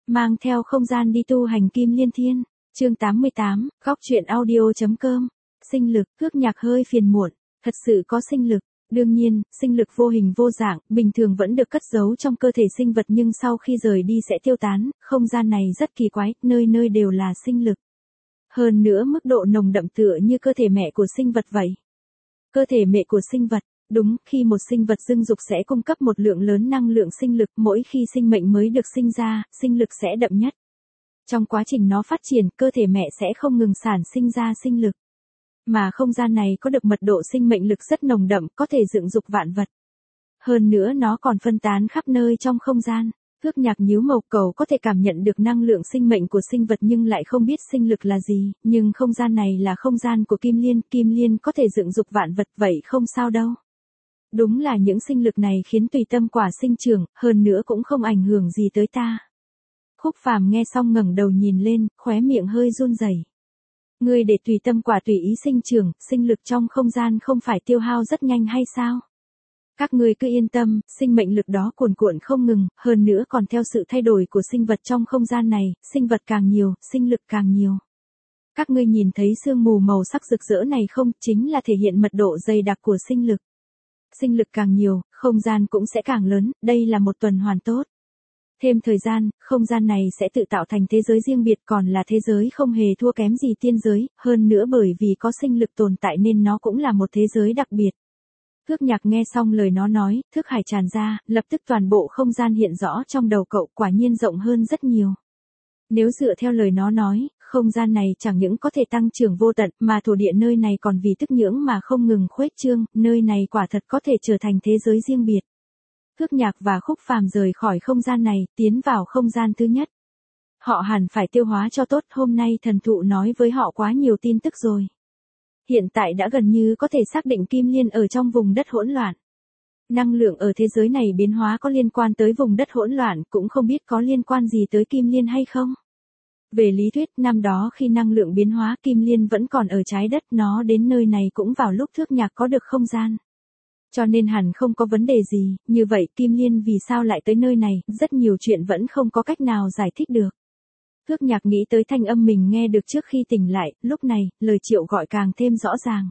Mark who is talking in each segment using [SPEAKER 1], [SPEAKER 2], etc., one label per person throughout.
[SPEAKER 1] Mang theo không gian đi tu hành Kim Liên Thiên. Chương 88, góc truyện audio.com. Sinh lực, Khước Nhạc hơi phiền muộn, thật sự có sinh lực. Đương nhiên, sinh lực vô hình vô dạng, bình thường vẫn được cất giấu trong cơ thể sinh vật nhưng sau khi rời đi sẽ tiêu tán, không gian này rất kỳ quái, nơi nơi đều là sinh lực. Hơn nữa mức độ nồng đậm tựa như cơ thể mẹ của sinh vật vậy. Cơ thể mẹ của sinh vật, đúng, khi một sinh vật dưng dục sẽ cung cấp một lượng lớn năng lượng sinh lực, mỗi khi sinh mệnh mới được sinh ra, sinh lực sẽ đậm nhất. Trong quá trình nó phát triển, cơ thể mẹ sẽ không ngừng sản sinh ra sinh lực. Mà không gian này có được mật độ sinh mệnh lực rất nồng đậm, có thể dựng dục vạn vật. Hơn nữa nó còn phân tán khắp nơi trong không gian. Khước Nhạc nhíu mày, cậu có thể cảm nhận được năng lượng sinh mệnh của sinh vật nhưng lại không biết sinh lực là gì, nhưng không gian này là không gian của Kim Liên có thể dựng dục vạn vật, vậy không sao đâu. Đúng là những sinh lực này khiến tùy tâm quả sinh trưởng, hơn nữa cũng không ảnh hưởng gì tới ta. Khúc Phàm nghe xong ngẩng đầu nhìn lên, khóe miệng hơi run rẩy. Ngươi để tùy tâm quả tùy ý sinh trưởng, sinh lực trong không gian không phải tiêu hao rất nhanh hay sao? Các ngươi cứ yên tâm, sinh mệnh lực đó cuồn cuộn không ngừng, hơn nữa còn theo sự thay đổi của sinh vật trong không gian này, sinh vật càng nhiều, sinh lực càng nhiều. Các ngươi nhìn thấy sương mù màu sắc rực rỡ này không, chính là thể hiện mật độ dày đặc của sinh lực. Sinh lực càng nhiều, không gian cũng sẽ càng lớn, đây là một tuần hoàn tốt. Thêm thời gian, không gian này sẽ tự tạo thành thế giới riêng biệt, còn là thế giới không hề thua kém gì tiên giới, hơn nữa bởi vì có sinh lực tồn tại nên nó cũng là một thế giới đặc biệt. Khước Nhạc nghe xong lời nó nói, thức hải tràn ra, lập tức toàn bộ không gian hiện rõ trong đầu cậu, quả nhiên rộng hơn rất nhiều. Nếu dựa theo lời nó nói, không gian này chẳng những có thể tăng trưởng vô tận, mà thổ địa nơi này còn vì tức nhưỡng mà không ngừng khuếch trương, nơi này quả thật có thể trở thành thế giới riêng biệt. Khước Nhạc và Khúc Phàm rời khỏi không gian này, tiến vào không gian thứ nhất. Họ hẳn phải tiêu hóa cho tốt, hôm nay thần thụ nói với họ quá nhiều tin tức rồi. Hiện tại đã gần như có thể xác định Kim Liên ở trong vùng đất hỗn loạn. Năng lượng ở thế giới này biến hóa có liên quan tới vùng đất hỗn loạn, cũng không biết có liên quan gì tới Kim Liên hay không. Về lý thuyết, năm đó khi năng lượng biến hóa Kim Liên vẫn còn ở trái đất, nó đến nơi này cũng vào lúc Khước Nhạc có được không gian. Cho nên hẳn không có vấn đề gì, như vậy Kim Liên vì sao lại tới nơi này, rất nhiều chuyện vẫn không có cách nào giải thích được. Khước Nhạc nghĩ tới thanh âm mình nghe được trước khi tỉnh lại, lúc này, lời Triệu gọi càng thêm rõ ràng.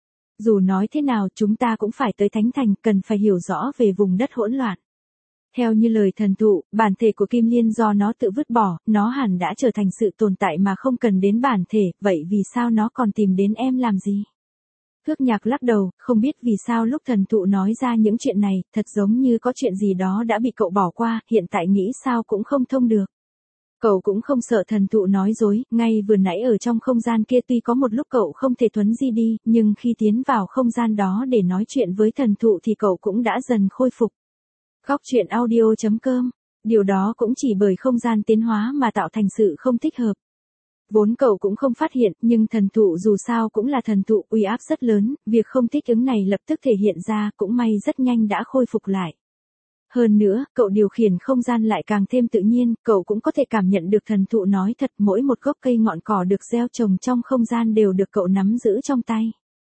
[SPEAKER 1] Dù nói thế nào chúng ta cũng phải tới Thánh Thành, cần phải hiểu rõ về vùng đất hỗn loạn. Theo như lời thần thụ, bản thể của Kim Liên do nó tự vứt bỏ, nó hẳn đã trở thành sự tồn tại mà không cần đến bản thể, vậy vì sao nó còn tìm đến em làm gì? Khước Nhạc lắc đầu, không biết vì sao lúc thần thụ nói ra những chuyện này, thật giống như có chuyện gì đó đã bị cậu bỏ qua, hiện tại nghĩ sao cũng không thông được. Cậu cũng không sợ thần thụ nói dối, ngay vừa nãy ở trong không gian kia tuy có một lúc cậu không thể thuấn di đi, nhưng khi tiến vào không gian đó để nói chuyện với thần thụ thì cậu cũng đã dần khôi phục. Góc truyện audio.com, điều đó cũng chỉ bởi không gian tiến hóa mà tạo thành sự không thích hợp. Vốn cậu cũng không phát hiện, nhưng thần thụ dù sao cũng là thần thụ, uy áp rất lớn, việc không thích ứng này lập tức thể hiện ra, cũng may rất nhanh đã khôi phục lại. Hơn nữa, cậu điều khiển không gian lại càng thêm tự nhiên, cậu cũng có thể cảm nhận được thần thụ nói thật, mỗi một gốc cây ngọn cỏ được gieo trồng trong không gian đều được cậu nắm giữ trong tay.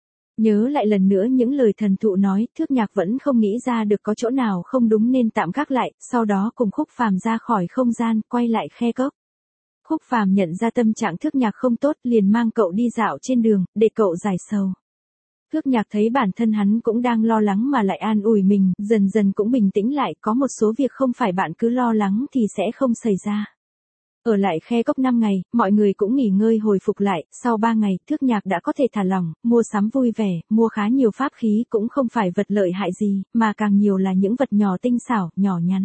[SPEAKER 1] Nhớ lại lần nữa những lời thần thụ nói, Khước Nhạc vẫn không nghĩ ra được có chỗ nào không đúng nên tạm gác lại, sau đó cùng Khúc Phàm ra khỏi không gian, quay lại khe cốc. Khúc Phàm nhận ra tâm trạng Khước Nhạc không tốt, liền mang cậu đi dạo trên đường, để cậu giải sầu. Khước Nhạc thấy bản thân hắn cũng đang lo lắng mà lại an ủi mình, dần dần cũng bình tĩnh lại, có một số việc không phải bạn cứ lo lắng thì sẽ không xảy ra. Ở lại khe cốc 5 ngày, mọi người cũng nghỉ ngơi hồi phục lại, sau 3 ngày, Khước Nhạc đã có thể thả lỏng, mua sắm vui vẻ, mua khá nhiều pháp khí cũng không phải vật lợi hại gì, mà càng nhiều là những vật nhỏ tinh xảo, nhỏ nhắn.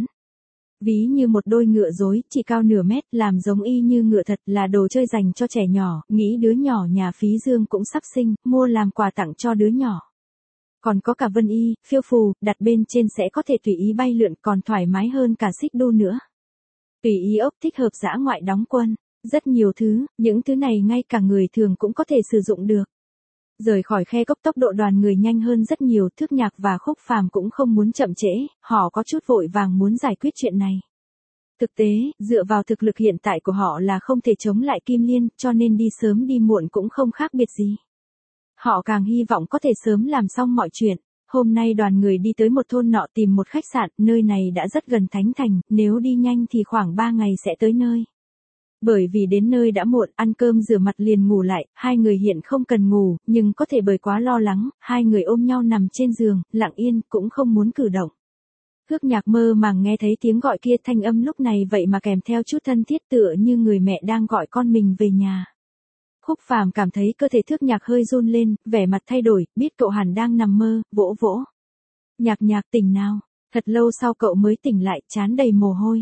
[SPEAKER 1] Ví như một đôi ngựa rối, chỉ cao nửa mét, làm giống y như ngựa thật, là đồ chơi dành cho trẻ nhỏ, nghĩ đứa nhỏ nhà Phí Dương cũng sắp sinh, mua làm quà tặng cho đứa nhỏ. Còn có cả vân y, phiêu phù, đặt bên trên sẽ có thể tùy ý bay lượn, còn thoải mái hơn cả xích đu nữa. Tùy ý ốc thích hợp dã ngoại đóng quân, rất nhiều thứ, những thứ này ngay cả người thường cũng có thể sử dụng được. Rời khỏi khe cốc tốc độ đoàn người nhanh hơn rất nhiều, Khước Nhạc và Khúc Phàm cũng không muốn chậm trễ, họ có chút vội vàng muốn giải quyết chuyện này. Thực tế, dựa vào thực lực hiện tại của họ là không thể chống lại Kim Liên, cho nên đi sớm đi muộn cũng không khác biệt gì. Họ càng hy vọng có thể sớm làm xong mọi chuyện. Hôm nay đoàn người đi tới một thôn nọ tìm một khách sạn, nơi này đã rất gần Thánh Thành, nếu đi nhanh thì khoảng 3 ngày sẽ tới nơi. Bởi vì đến nơi đã muộn, ăn cơm rửa mặt liền ngủ lại, hai người hiện không cần ngủ, nhưng có thể bởi quá lo lắng, hai người ôm nhau nằm trên giường, lặng yên, cũng không muốn cử động. Khước Nhạc mơ màng nghe thấy tiếng gọi kia, thanh âm lúc này vậy mà kèm theo chút thân thiết tựa như người mẹ đang gọi con mình về nhà. Khúc Phàm cảm thấy cơ thể Thước Nhạc hơi run lên, vẻ mặt thay đổi, biết cậu hẳn đang nằm mơ, vỗ vỗ. Nhạc Nhạc tỉnh nào, thật lâu sau cậu mới tỉnh lại, trán đầy mồ hôi.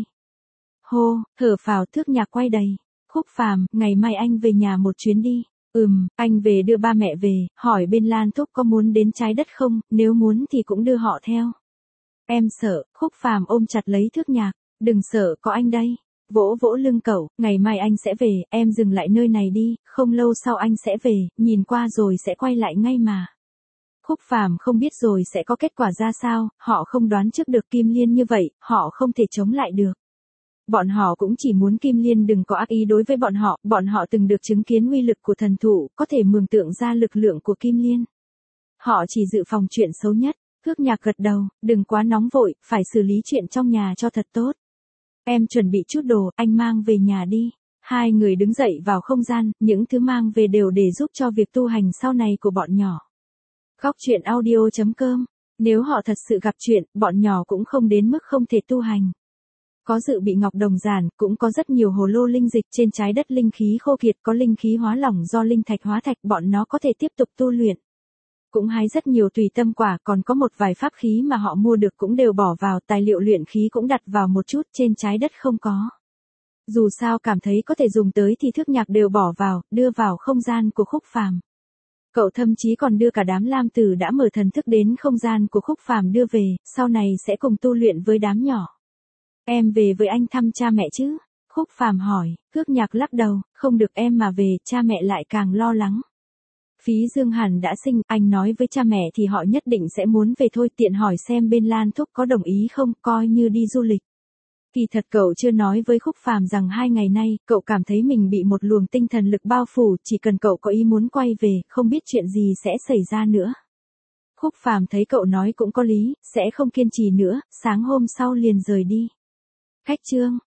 [SPEAKER 1] Hô, thở phào, Thước Nhạc quay đầy. Khúc Phàm, ngày mai anh về nhà một chuyến đi. Anh về đưa ba mẹ về, hỏi bên Lan Thúc có muốn đến Trái Đất không, nếu muốn thì cũng đưa họ theo. Em sợ, Khúc Phàm ôm chặt lấy Thước Nhạc, đừng sợ, có anh đây. Vỗ vỗ lưng cậu, ngày mai anh sẽ về, em dừng lại nơi này đi, không lâu sau anh sẽ về, nhìn qua rồi sẽ quay lại ngay mà. Khúc Phàm không biết rồi sẽ có kết quả ra sao, họ không đoán trước được Kim Liên như vậy, họ không thể chống lại được. Bọn họ cũng chỉ muốn Kim Liên đừng có ác ý đối với bọn họ từng được chứng kiến uy lực của thần thụ, có thể mường tượng ra lực lượng của Kim Liên. Họ chỉ dự phòng chuyện xấu nhất. Khước Nhạc gật đầu, đừng quá nóng vội, phải xử lý chuyện trong nhà cho thật tốt. Em chuẩn bị chút đồ, anh mang về nhà đi. Hai người đứng dậy vào không gian, những thứ mang về đều để giúp cho việc tu hành sau này của bọn nhỏ. Góc truyện audio.com. Nếu họ thật sự gặp chuyện, bọn nhỏ cũng không đến mức không thể tu hành. Có dự bị ngọc đồng giản, cũng có rất nhiều hồ lô linh dịch trên Trái Đất, linh khí khô kiệt, có linh khí hóa lỏng do linh thạch hóa thạch, bọn nó có thể tiếp tục tu luyện. Cũng hái rất nhiều tùy tâm quả, còn có một vài pháp khí mà họ mua được cũng đều bỏ vào, tài liệu luyện khí cũng đặt vào một chút, trên Trái Đất không có. Dù sao cảm thấy có thể dùng tới thì Thước Nhạc đều bỏ vào, đưa vào không gian của Khúc Phàm. Cậu thậm chí còn đưa cả đám lam tử đã mở thần thức đến không gian của Khúc Phàm đưa về, sau này sẽ cùng tu luyện với đám nhỏ. Em về với anh thăm cha mẹ chứ? Khúc Phàm hỏi, Khước Nhạc lắc đầu, không được, em mà về, cha mẹ lại càng lo lắng. Phí Dương Hàn đã sinh, anh nói với cha mẹ thì họ nhất định sẽ muốn về thôi, tiện hỏi xem bên Lan Thúc có đồng ý không, coi như đi du lịch. Kỳ thật cậu chưa nói với Khúc Phàm rằng 2 ngày nay, cậu cảm thấy mình bị một luồng tinh thần lực bao phủ, chỉ cần cậu có ý muốn quay về, không biết chuyện gì sẽ xảy ra nữa. Khúc Phàm thấy cậu nói cũng có lý, sẽ không kiên trì nữa, sáng hôm sau liền rời đi. Khách chương